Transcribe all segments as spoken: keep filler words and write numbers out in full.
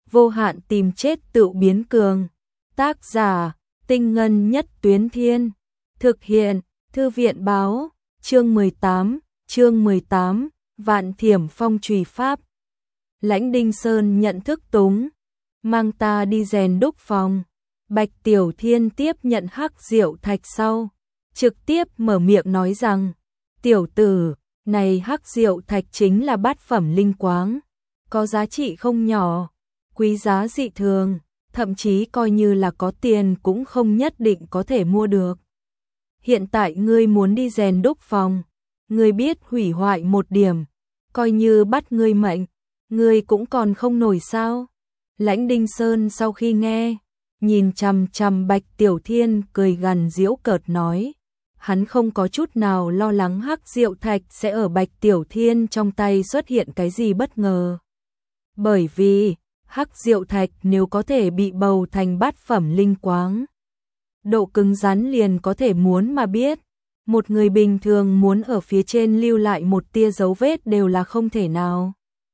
vô hạn tìm chết tự biến cường. Tác giả, Tinh Ngân Nhất Tuyến Thiên. Thực hiện, Thư viện báo, chương mười tám, chương mười tám, Vạn Thiểm Phong Trùy Pháp. Lãnh Đinh Sơn nhận thức túng, mang ta đi rèn đúc phòng. Bạch Tiểu Thiên tiếp nhận hắc diệu thạch sau, trực tiếp mở miệng nói rằng, tiểu tử, này hắc diệu thạch chính là bát phẩm linh quáng, có giá trị không nhỏ, quý giá dị thường, thậm chí coi như là có tiền cũng không nhất định có thể mua được. Hiện tại ngươi muốn đi rèn đúc phòng, ngươi biết hủy hoại một điểm, coi như bắt ngươi mệnh, ngươi cũng còn không nổi sao? Lãnh Đinh Sơn sau khi nghe, nhìn chằm chằm Bạch Tiểu Thiên cười gằn giễu cợt nói, hắn không có chút nào lo lắng hắc diệu thạch sẽ ở Bạch Tiểu Thiên trong tay xuất hiện cái gì bất ngờ. Bởi vì, hắc diệu thạch nếu có thể bị bầu thành bát phẩm linh quáng, độ cứng rắn liền có thể muốn mà biết, một người bình thường muốn ở phía trên lưu lại một tia dấu vết đều là không thể nào.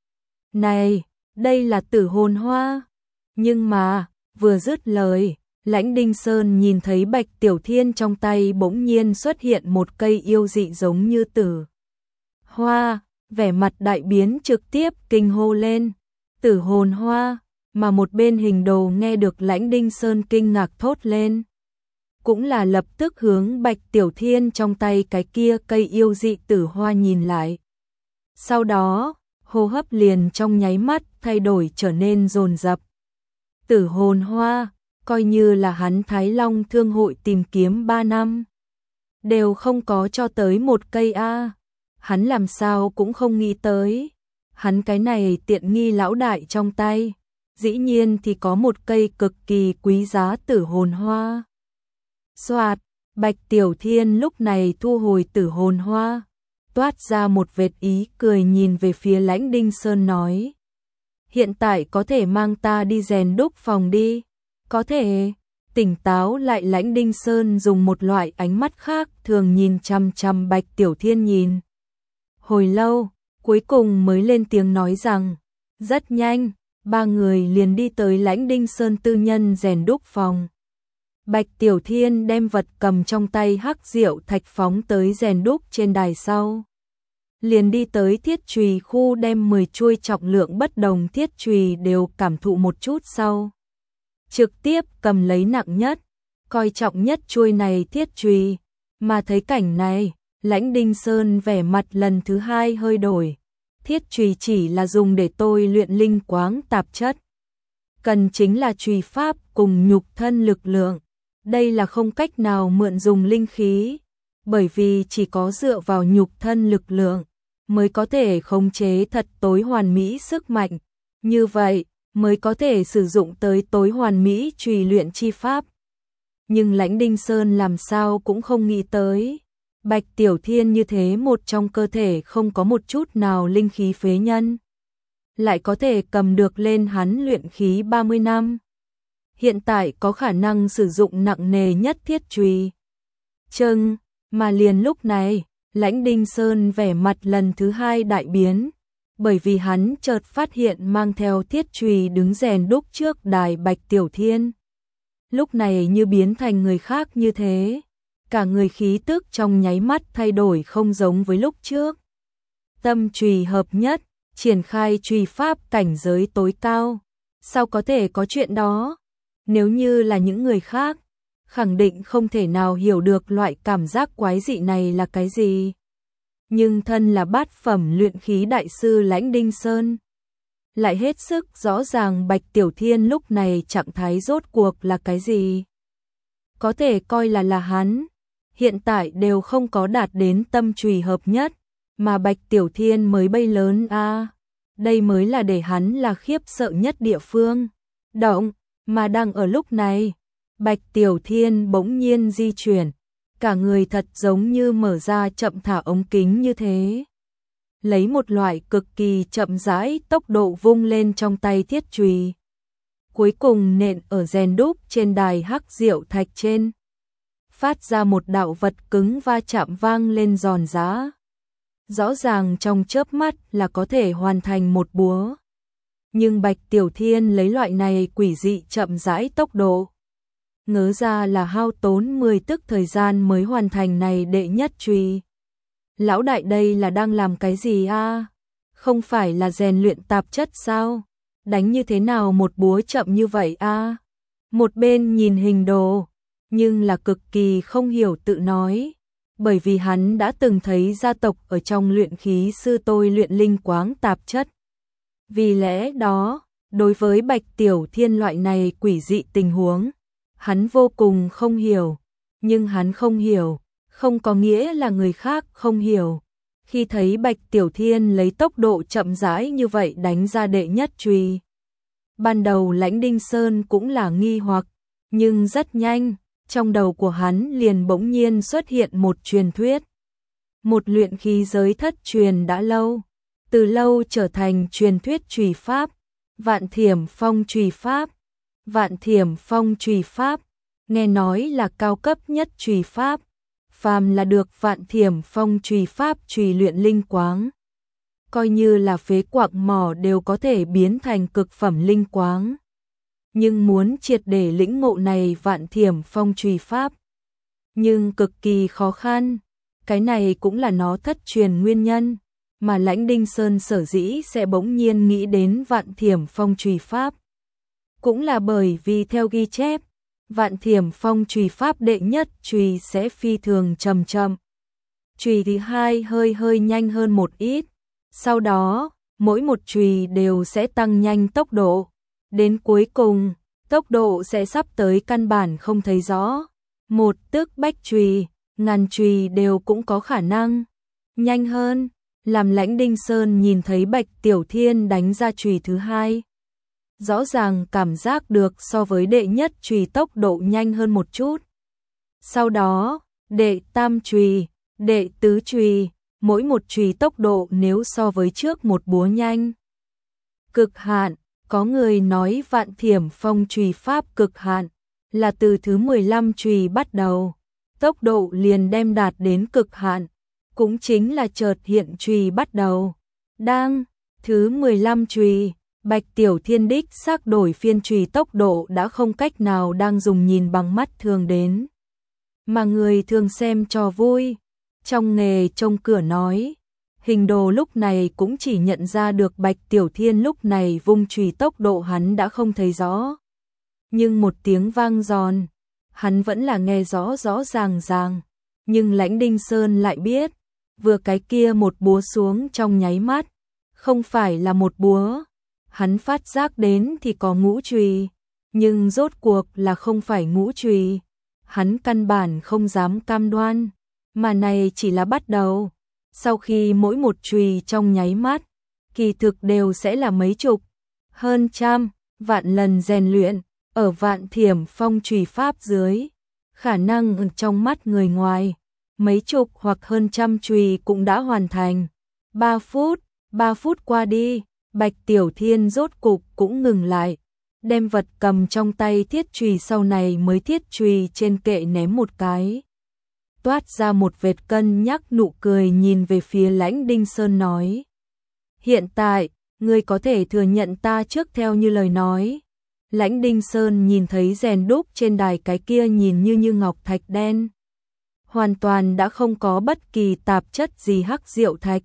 Này, đây là tử hồn hoa. Nhưng mà, vừa dứt lời, Lãnh Đinh Sơn nhìn thấy Bạch Tiểu Thiên trong tay bỗng nhiên xuất hiện một cây yêu dị giống như tử hoa, vẻ mặt đại biến trực tiếp kinh hô lên, tử hồn hoa, mà một bên hình đồ nghe được Lãnh Đinh Sơn kinh ngạc thốt lên. Cũng là lập tức hướng Bạch Tiểu Thiên trong tay cái kia cây yêu dị tử hoa nhìn lại. Sau đó, hô hấp liền trong nháy mắt thay đổi trở nên dồn dập. Tử hồn hoa, coi như là hắn Thái Long Thương hội tìm kiếm ba năm, đều không có cho tới một cây a. Hắn làm sao cũng không nghĩ tới, hắn cái này tiện nghi lão đại trong tay, dĩ nhiên thì có một cây cực kỳ quý giá tử hồn hoa. Soạt, Bạch Tiểu Thiên lúc này thu hồi tử hồn hoa, toát ra một vệt ý cười nhìn về phía Lãnh Đinh Sơn nói, hiện tại có thể mang ta đi rèn đúc phòng đi. Có thể. Tỉnh táo lại Lãnh Đinh Sơn dùng một loại ánh mắt khác thường nhìn chằm chằm Bạch Tiểu Thiên nhìn. Hồi lâu, cuối cùng mới lên tiếng nói rằng, rất nhanh, ba người liền đi tới Lãnh Đinh Sơn tư nhân rèn đúc phòng. Bạch Tiểu Thiên đem vật cầm trong tay hắc diệu thạch phóng tới rèn đúc trên đài sau. Liền đi tới thiết chùy khu đem mười chuôi trọng lượng bất đồng thiết chùy đều cảm thụ một chút sau. Trực tiếp cầm lấy nặng nhất, coi trọng nhất chuôi này thiết chùy, mà thấy cảnh này, Lãnh Đinh Sơn vẻ mặt lần thứ hai hơi đổi. Thiết chùy chỉ là dùng để tôi luyện linh quáng tạp chất, cần chính là chùy pháp cùng nhục thân lực lượng. Đây là không cách nào mượn dùng linh khí, bởi vì chỉ có dựa vào nhục thân lực lượng mới có thể khống chế thật tối hoàn mỹ sức mạnh, như vậy mới có thể sử dụng tới tối hoàn mỹ chùy luyện chi pháp. Nhưng Lãnh Đinh Sơn làm sao cũng không nghĩ tới, Bạch Tiểu Thiên như thế một trong cơ thể không có một chút nào linh khí phế nhân, lại có thể cầm được lên hắn luyện khí ba mươi năm. Hiện tại có khả năng sử dụng nặng nề nhất thiết chùy. Chừng, mà liền lúc này, Lãnh Đinh Sơn vẻ mặt lần thứ hai đại biến, bởi vì hắn chợt phát hiện mang theo thiết chùy đứng rèn đúc trước đài Bạch Tiểu Thiên. Lúc này như biến thành người khác như thế, cả người khí tức trong nháy mắt thay đổi không giống với lúc trước. Tâm chùy hợp nhất, triển khai chùy pháp cảnh giới tối cao, sao có thể có chuyện đó? Nếu như là những người khác, khẳng định không thể nào hiểu được loại cảm giác quái dị này là cái gì. Nhưng thân là bát phẩm luyện khí đại sư Lãnh Đinh Sơn, lại hết sức rõ ràng Bạch Tiểu Thiên lúc này trạng thái rốt cuộc là cái gì. Có thể coi là là hắn, hiện tại đều không có đạt đến tâm chùy hợp nhất, mà Bạch Tiểu Thiên mới bay lớn a, à, đây mới là để hắn là khiếp sợ nhất địa phương. Động, mà đang ở lúc này, Bạch Tiểu Thiên bỗng nhiên di chuyển, cả người thật giống như mở ra chậm thả ống kính như thế. Lấy một loại cực kỳ chậm rãi tốc độ vung lên trong tay thiết chùy. Cuối cùng nện ở rèn đúc trên đài hắc diệu thạch trên. Phát ra một đạo vật cứng va chạm vang lên giòn giã. Rõ ràng trong chớp mắt là có thể hoàn thành một búa. nhưng Bạch Tiểu Thiên lấy loại này quỷ dị chậm rãi tốc độ. Ngớ ra là hao tốn mười tức thời gian mới hoàn thành này đệ nhất chùy. Lão đại đây là đang làm cái gì a? Không phải là rèn luyện tạp chất sao? Đánh như thế nào một búa chậm như vậy a? Một bên nhìn hình đồ, nhưng là cực kỳ không hiểu tự nói, bởi vì hắn đã từng thấy gia tộc ở trong luyện khí sư tôi luyện linh quáng tạp chất. Vì lẽ đó, đối với Bạch Tiểu Thiên loại này quỷ dị tình huống, hắn vô cùng không hiểu, nhưng hắn không hiểu, không có nghĩa là người khác không hiểu. Khi thấy Bạch Tiểu Thiên lấy tốc độ chậm rãi như vậy đánh ra đệ nhất chùy, ban đầu Lãnh Đinh Sơn cũng là nghi hoặc, nhưng rất nhanh, trong đầu của hắn liền bỗng nhiên xuất hiện một truyền thuyết. Một luyện khí giới thất truyền đã lâu, từ lâu trở thành truyền thuyết chùy pháp, Vạn Thiểm Phong chùy pháp. Vạn Thiểm Phong chùy pháp, nghe nói là cao cấp nhất chùy pháp, phàm là được Vạn Thiểm Phong chùy pháp chùy luyện linh quáng, coi như là phế quặng mỏ đều có thể biến thành cực phẩm linh quáng. Nhưng muốn triệt để lĩnh ngộ này Vạn Thiểm Phong chùy pháp, nhưng cực kỳ khó khăn, cái này cũng là nó thất truyền nguyên nhân, mà Lãnh Đinh Sơn sở dĩ sẽ bỗng nhiên nghĩ đến Vạn Thiểm Phong chùy pháp. Cũng là bởi vì theo ghi chép, Vạn Thiểm Phong chùy pháp đệ nhất chùy sẽ phi thường chậm chậm, chùy thứ hai hơi hơi nhanh hơn một ít, sau đó, mỗi một chùy đều sẽ tăng nhanh tốc độ, đến cuối cùng, tốc độ sẽ sắp tới căn bản không thấy rõ. Một tức bách chùy, ngàn chùy đều cũng có khả năng nhanh hơn, làm Lãnh Đinh Sơn nhìn thấy Bạch Tiểu Thiên đánh ra chùy thứ hai, rõ ràng cảm giác được so với đệ nhất chùy tốc độ nhanh hơn một chút. Sau đó, đệ tam chùy, đệ tứ chùy, mỗi một chùy tốc độ nếu so với trước một búa nhanh. Cực hạn, có người nói Vạn Thiểm Phong chùy pháp cực hạn là từ thứ mười lăm chùy bắt đầu, tốc độ liền đem đạt đến cực hạn, cũng chính là chợt hiện chùy bắt đầu. Đang thứ mười lăm chùy, Bạch Tiểu Thiên đích xác đổi phiên chùy tốc độ đã không cách nào đang dùng nhìn bằng mắt thường đến, mà người thường xem cho vui. Trong nghề trông cửa nói, hình đồ lúc này cũng chỉ nhận ra được Bạch Tiểu Thiên lúc này vung chùy tốc độ hắn đã không thấy rõ. Nhưng một tiếng vang giòn, hắn vẫn là nghe rõ rõ ràng ràng, nhưng Lãnh Đinh Sơn lại biết, vừa cái kia một búa xuống trong nháy mắt, không phải là một búa, hắn phát giác đến thì có ngũ chùy, nhưng rốt cuộc là không phải ngũ chùy, hắn căn bản không dám cam đoan, mà này chỉ là bắt đầu, sau khi mỗi một chùy trong nháy mắt, kỳ thực đều sẽ là mấy chục, hơn trăm, vạn lần rèn luyện, ở Vạn Thiểm Phong chùy pháp dưới, khả năng trong mắt người ngoài, mấy chục hoặc hơn trăm chùy cũng đã hoàn thành. Ba phút, ba phút qua đi, Bạch Tiểu Thiên rốt cục cũng ngừng lại, đem vật cầm trong tay thiết chùy sau này mới thiết chùy trên kệ ném một cái. Toát ra một vệt cân nhắc nụ cười nhìn về phía Lãnh Đinh Sơn nói. Hiện tại, ngươi có thể thừa nhận ta trước theo như lời nói. Lãnh Đinh Sơn nhìn thấy rèn đúc trên đài cái kia nhìn như như ngọc thạch đen. Hoàn toàn đã không có bất kỳ tạp chất gì hắc diệu thạch.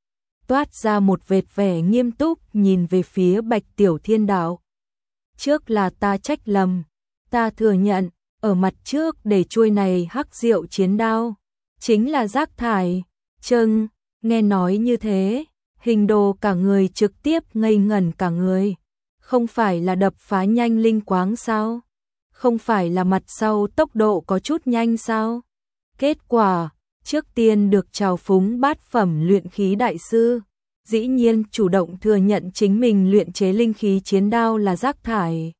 Toát ra một vệt vẻ nghiêm túc nhìn về phía Bạch Tiểu Thiên đạo. Trước là ta trách lầm, ta thừa nhận, ở mặt trước để chuôi này hắc diệu chiến đao, chính là rác thải. Chừng, nghe nói như thế, hình đồ cả người trực tiếp ngây ngẩn cả người. Không phải là đập phá nhanh linh quáng sao? Không phải là mặt sau tốc độ có chút nhanh sao? Kết quả, trước tiên được trào phúng bát phẩm luyện khí đại sư, dĩ nhiên chủ động thừa nhận chính mình luyện chế linh khí chiến đao là rác thải.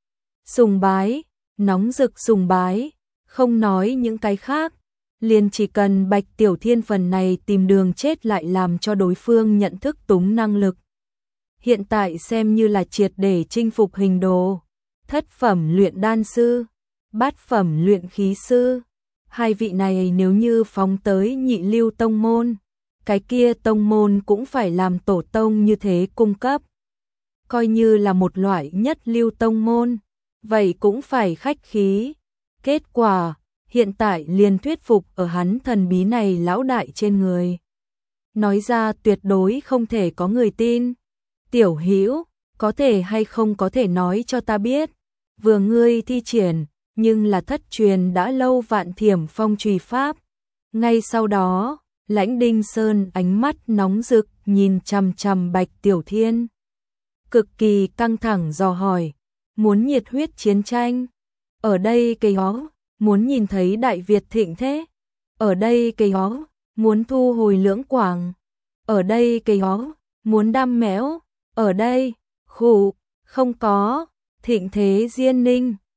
Sùng bái, nóng rực sùng bái, không nói những cái khác, liền chỉ cần Bạch Tiểu Thiên phần này tìm đường chết lại làm cho đối phương nhận thức túng năng lực. Hiện tại xem như là triệt để chinh phục hình đồ, thất phẩm luyện đan sư, bát phẩm luyện khí sư. Hai vị này nếu như phóng tới nhị lưu tông môn, cái kia tông môn cũng phải làm tổ tông như thế cung cấp. coi như là một loại nhất lưu tông môn, vậy cũng phải khách khí. Kết quả, hiện tại liền thuyết phục ở hắn thần bí này lão đại trên người. Nói ra tuyệt đối không thể có người tin. Tiểu Hữu, có thể hay không có thể nói cho ta biết, vừa ngươi thi triển, nhưng là thất truyền đã lâu Vạn Thiểm Phong Chùy pháp. Ngay sau đó, Lãnh Đinh Sơn ánh mắt nóng rực nhìn chằm chằm Bạch Tiểu Thiên. Cực kỳ căng thẳng dò hỏi, muốn nhiệt huyết chiến tranh. Ở đây cây hó, muốn nhìn thấy Đại Việt thịnh thế. Ở đây cây hó, muốn thu hồi Lưỡng Quảng. Ở đây cây hó, muốn đam mẽo. Ở đây, khụ, không có, thịnh thế Diên Ninh.